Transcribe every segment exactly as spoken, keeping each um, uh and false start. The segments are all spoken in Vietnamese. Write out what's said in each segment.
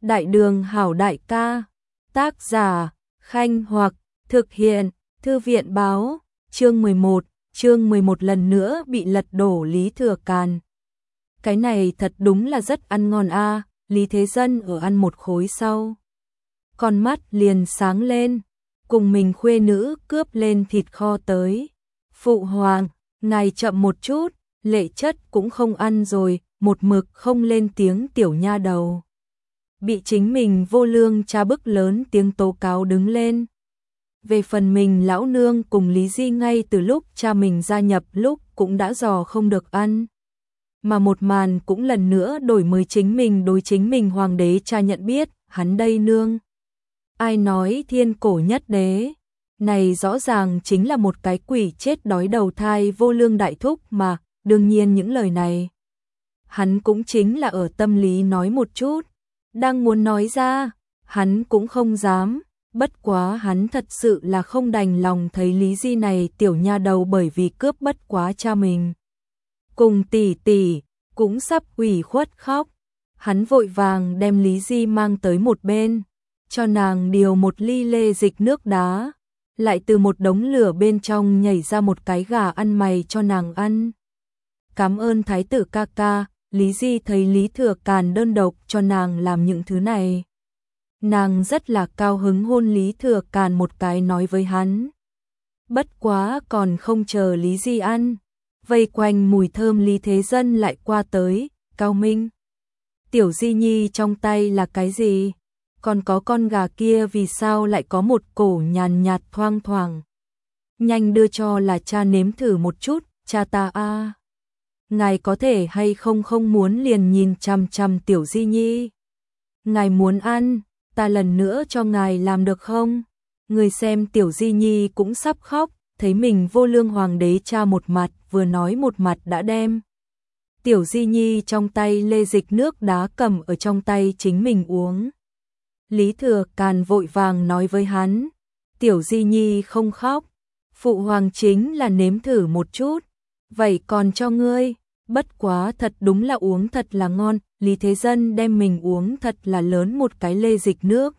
Đại đường hảo đại ca, tác giả, Khanh Hoặc, thực hiện, Thư viện báo, chương mười một, chương mười một lần nữa bị lật đổ Lý Thừa Càn. Cái này thật đúng là rất ăn ngon a, Lý Thế Dân ở ăn một khối sau. Con mắt liền sáng lên, cùng mình khuê nữ cướp lên thịt kho tới. Phụ hoàng, ngài chậm một chút, Lệ Chất cũng không ăn rồi, một mực không lên tiếng tiểu nha đầu. Bị chính mình vô lương cha bức lớn tiếng tố cáo đứng lên. Về phần mình lão nương cùng Lý Di ngay từ lúc cha mình gia nhập lúc cũng đã dò không được ăn. Mà một màn cũng lần nữa đổi mới chính mình đối chính mình hoàng đế cha nhận biết, hắn đây nương. Ai nói thiên cổ nhất đế, này rõ ràng chính là một cái quỷ chết đói đầu thai vô lương đại thúc mà, đương nhiên những lời này. Hắn cũng chính là ở tâm lý nói một chút, đang muốn nói ra, hắn cũng không dám, bất quá hắn thật sự là không đành lòng thấy Lý Di này tiểu nha đầu bởi vì cướp bất quá cha mình. Cùng tỷ tỷ, cũng sắp ủy khuất khóc, hắn vội vàng đem Lý Di mang tới một bên, cho nàng điều một ly lê dịch nước đá, lại từ một đống lửa bên trong nhảy ra một cái gà ăn mày cho nàng ăn. Cảm ơn thái tử ca ca. Lý Di thấy Lý Thừa Càn đơn độc cho nàng làm những thứ này. Nàng rất là cao hứng hôn Lý Thừa Càn một cái nói với hắn. Bất quá còn không chờ Lý Di ăn. Vây quanh mùi thơm Lý Thế Dân lại qua tới, Cao Minh. Tiểu Di Nhi trong tay là cái gì? Còn có con gà kia vì sao lại có một cổ nhàn nhạt thoang thoảng? Nhanh đưa cho là cha nếm thử một chút, cha ta a. Ngài có thể hay không không muốn liền nhìn chằm chằm tiểu Di Nhi. Ngài muốn ăn, ta lần nữa cho ngài làm được không? Người xem tiểu Di Nhi cũng sắp khóc, thấy mình vô lương hoàng đế cha một mặt, vừa nói một mặt đã đem. Tiểu Di Nhi trong tay lê dịch nước đá cầm ở trong tay chính mình uống. Lý Thừa Càn vội vàng nói với hắn, tiểu Di Nhi không khóc, phụ hoàng chính là nếm thử một chút, vậy còn cho ngươi. Bất quá thật đúng là uống thật là ngon, Lý Thế Dân đem mình uống thật là lớn một cái lê dịch nước.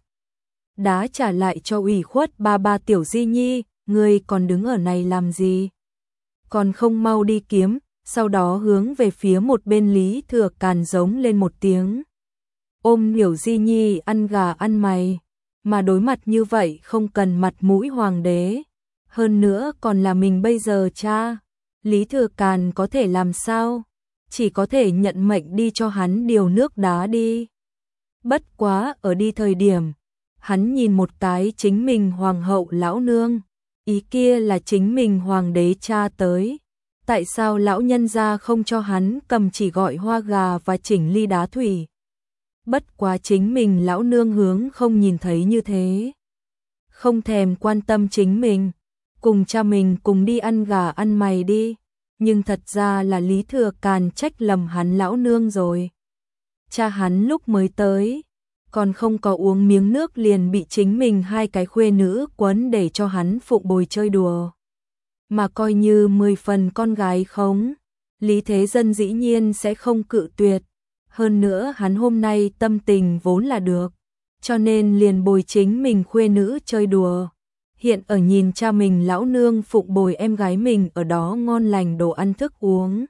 Đá trả lại cho ủy khuất ba ba tiểu Di Nhi, ngươi còn đứng ở này làm gì? Còn không mau đi kiếm, sau đó hướng về phía một bên Lý Thừa Càn giống lên một tiếng. Ôm tiểu Di Nhi ăn gà ăn mày, mà đối mặt như vậy không cần mặt mũi hoàng đế. Hơn nữa còn là mình bây giờ cha. Lý Thừa Càn có thể làm sao? Chỉ có thể nhận mệnh đi cho hắn điều nước đá đi. Bất quá ở đi thời điểm, hắn nhìn một cái chính mình hoàng hậu lão nương, ý kia là chính mình hoàng đế cha tới. Tại sao lão nhân gia không cho hắn cầm chỉ gọi hoa gà và chỉnh ly đá thủy? Bất quá chính mình lão nương hướng không nhìn thấy như thế. Không thèm quan tâm chính mình. Cùng cha mình cùng đi ăn gà ăn mày đi, nhưng thật ra là Lý Thừa Càn trách lầm hắn lão nương rồi. Cha hắn lúc mới tới, còn không có uống miếng nước liền bị chính mình hai cái khuê nữ quấn để cho hắn phụng bồi chơi đùa. Mà coi như mười phần con gái khống, Lý Thế Dân dĩ nhiên sẽ không cự tuyệt. Hơn nữa hắn hôm nay tâm tình vốn là được, cho nên liền bồi chính mình khuê nữ chơi đùa. Hiện ở nhìn cha mình lão nương phụng bồi em gái mình ở đó ngon lành đồ ăn thức uống.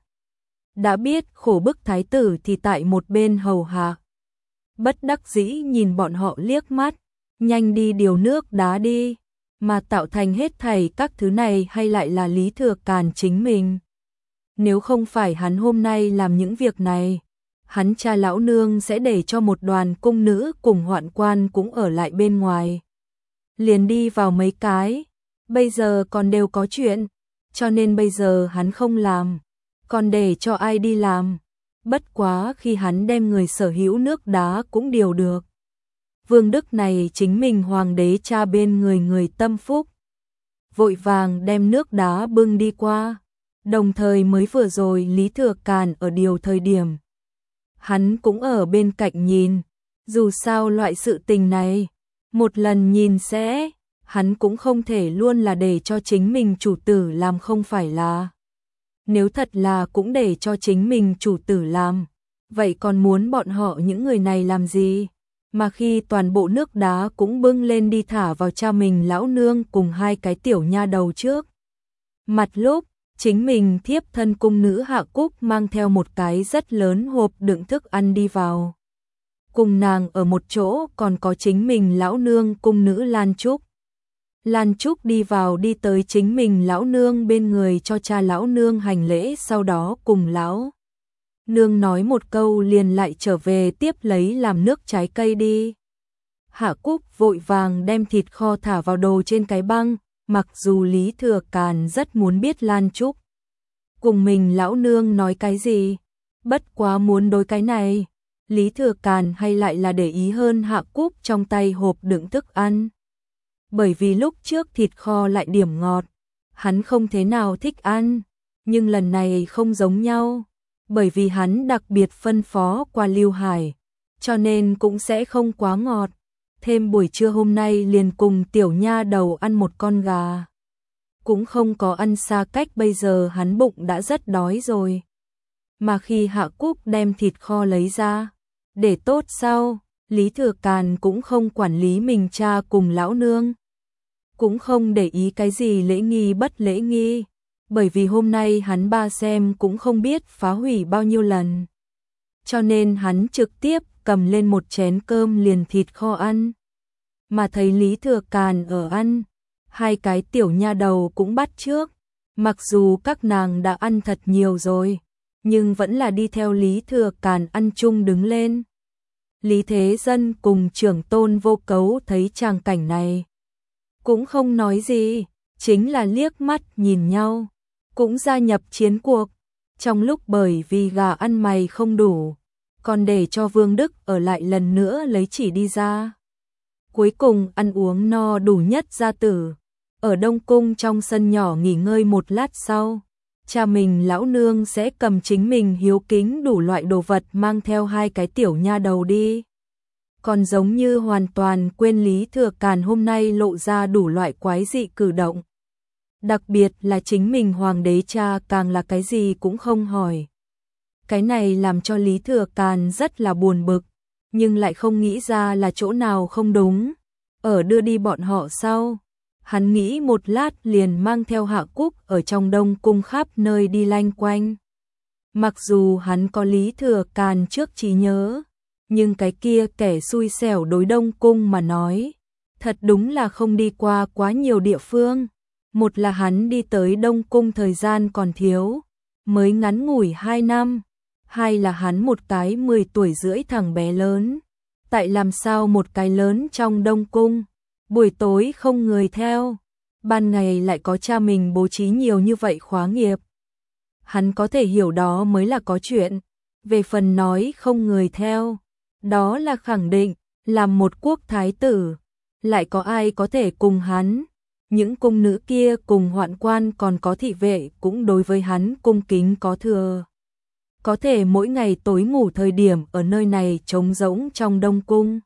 Đã biết khổ bức thái tử thì tại một bên hầu hạ. Bất đắc dĩ nhìn bọn họ liếc mắt, nhanh đi điều nước đá đi, mà tạo thành hết thảy các thứ này hay lại là Lý Thừa Càn chính mình. Nếu không phải hắn hôm nay làm những việc này, hắn cha lão nương sẽ để cho một đoàn cung nữ cùng hoạn quan cũng ở lại bên ngoài. Liền đi vào mấy cái, bây giờ còn đều có chuyện, cho nên bây giờ hắn không làm, còn để cho ai đi làm. Bất quá khi hắn đem người sở hữu nước đá cũng điều được. Vương Đức này chính mình hoàng đế cha bên người người tâm phúc. Vội vàng đem nước đá bưng đi qua, đồng thời mới vừa rồi Lý Thừa Càn ở điều thời điểm. Hắn cũng ở bên cạnh nhìn, dù sao loại sự tình này, một lần nhìn sẽ, hắn cũng không thể luôn là để cho chính mình chủ tử làm không phải là. Nếu thật là cũng để cho chính mình chủ tử làm, vậy còn muốn bọn họ những người này làm gì? Mà khi toàn bộ nước đá cũng bưng lên đi thả vào cha mình lão nương cùng hai cái tiểu nha đầu trước. Mặt lúc, chính mình thiếp thân cung nữ Hạ Cúc mang theo một cái rất lớn hộp đựng thức ăn đi vào. Cùng nàng ở một chỗ còn có chính mình lão nương cung nữ Lan Trúc. Lan Trúc đi vào đi tới chính mình lão nương bên người cho cha lão nương hành lễ, sau đó cùng lão nương nói một câu liền lại trở về tiếp lấy làm nước trái cây đi. Hạ Cúc vội vàng đem thịt kho thả vào đồ trên cái băng, mặc dù Lý Thừa Càn rất muốn biết Lan Trúc cùng mình lão nương nói cái gì, bất quá muốn đối cái này, Lý Thừa Càn hay lại là để ý hơn Hạ Cúc trong tay hộp đựng thức ăn. Bởi vì lúc trước thịt kho lại điểm ngọt, hắn không thế nào thích ăn, nhưng lần này không giống nhau, bởi vì hắn đặc biệt phân phó qua Lưu Hải, cho nên cũng sẽ không quá ngọt. Thêm buổi trưa hôm nay liền cùng tiểu nha đầu ăn một con gà. Cũng không có ăn xa cách, bây giờ hắn bụng đã rất đói rồi. Mà khi Hạ Cúc đem thịt kho lấy ra, để tốt sau, Lý Thừa Càn cũng không quản lý mình cha cùng lão nương. Cũng không để ý cái gì lễ nghi bất lễ nghi, bởi vì hôm nay hắn ba xem cũng không biết phá hủy bao nhiêu lần. Cho nên hắn trực tiếp cầm lên một chén cơm liền thịt kho ăn. Mà thấy Lý Thừa Càn ở ăn, hai cái tiểu nha đầu cũng bắt chước. Mặc dù các nàng đã ăn thật nhiều rồi, nhưng vẫn là đi theo Lý Thừa Càn ăn chung đứng lên. Lý Thế Dân cùng trưởng tôn Vô Cấu thấy tràng cảnh này, cũng không nói gì, chính là liếc mắt nhìn nhau, cũng gia nhập chiến cuộc. Trong lúc bởi vì gà ăn mày không đủ, còn để cho Vương Đức ở lại lần nữa lấy chỉ đi ra. Cuối cùng ăn uống no đủ nhất gia tử, ở Đông Cung trong sân nhỏ nghỉ ngơi một lát sau, cha mình lão nương sẽ cầm chính mình hiếu kính đủ loại đồ vật mang theo hai cái tiểu nha đầu đi. Còn giống như hoàn toàn quên Lý Thừa Càn hôm nay lộ ra đủ loại quái dị cử động. Đặc biệt là chính mình hoàng đế cha càng là cái gì cũng không hỏi. Cái này làm cho Lý Thừa Càn rất là buồn bực, nhưng lại không nghĩ ra là chỗ nào không đúng. Ở đưa đi bọn họ sau, hắn nghĩ một lát liền mang theo Hạ Cúc ở trong Đông Cung khắp nơi đi lanh quanh. Mặc dù hắn có Lý Thừa Càn trước trí nhớ, nhưng cái kia kẻ xui xẻo đối Đông Cung mà nói, thật đúng là không đi qua quá nhiều địa phương. Một là hắn đi tới Đông Cung thời gian còn thiếu, mới ngắn ngủi hai năm. Hai là hắn một cái mười tuổi rưỡi thằng bé lớn. Tại làm sao một cái lớn trong Đông Cung, buổi tối không người theo, ban ngày lại có cha mình bố trí nhiều như vậy khóa nghiệp. Hắn có thể hiểu đó mới là có chuyện. Về phần nói không người theo, đó là khẳng định, làm một quốc thái tử, lại có ai có thể cùng hắn. Những cung nữ kia cùng hoạn quan còn có thị vệ cũng đối với hắn cung kính có thừa. Có thể mỗi ngày tối ngủ thời điểm ở nơi này trống rỗng trong Đông Cung.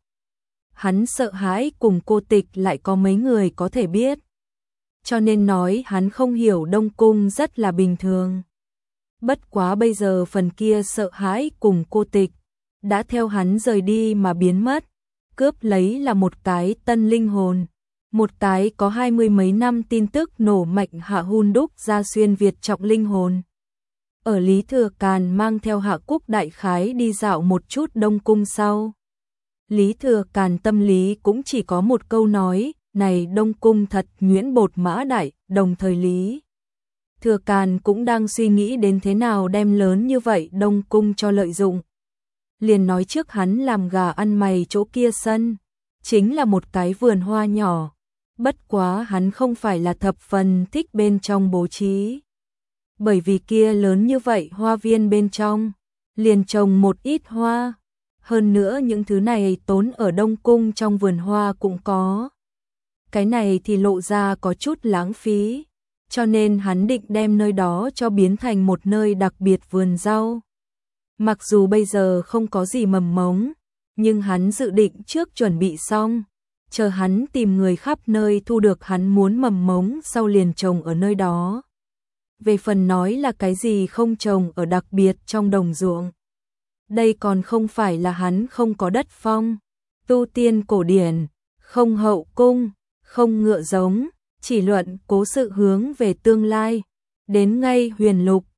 Hắn sợ hãi cùng cô tịch lại có mấy người có thể biết. Cho nên nói hắn không hiểu Đông Cung rất là bình thường. Bất quá bây giờ phần kia sợ hãi cùng cô tịch đã theo hắn rời đi mà biến mất. Cướp lấy là một cái tân linh hồn. Một cái có hai mươi mấy năm tin tức nổ mạnh hạ hun đúc ra xuyên Việt trọng linh hồn. Ở Lý Thừa Càn mang theo Hạ Cúc đại khái đi dạo một chút Đông Cung sau. Lý Thừa Càn tâm lý cũng chỉ có một câu nói, này Đông Cung thật nhuyễn bột mã đại, đồng thời Lý Thừa Càn cũng đang suy nghĩ đến thế nào đem lớn như vậy Đông Cung cho lợi dụng. Liền nói trước hắn làm gà ăn mày chỗ kia sân, chính là một cái vườn hoa nhỏ. Bất quá hắn không phải là thập phần thích bên trong bố trí. Bởi vì kia lớn như vậy hoa viên bên trong, liền trồng một ít hoa. Hơn nữa những thứ này tốn ở Đông Cung trong vườn hoa cũng có. Cái này thì lộ ra có chút lãng phí. Cho nên hắn định đem nơi đó cho biến thành một nơi đặc biệt vườn rau. Mặc dù bây giờ không có gì mầm mống, nhưng hắn dự định trước chuẩn bị xong. Chờ hắn tìm người khắp nơi thu được hắn muốn mầm mống sau liền trồng ở nơi đó. Về phần nói là cái gì không trồng ở đặc biệt trong đồng ruộng. Đây còn không phải là hắn không có đất phong. tu tiên cổ điển, không hậu cung, không ngựa giống, chỉ luận cố sự hướng về tương lai. Đến ngay huyền lục,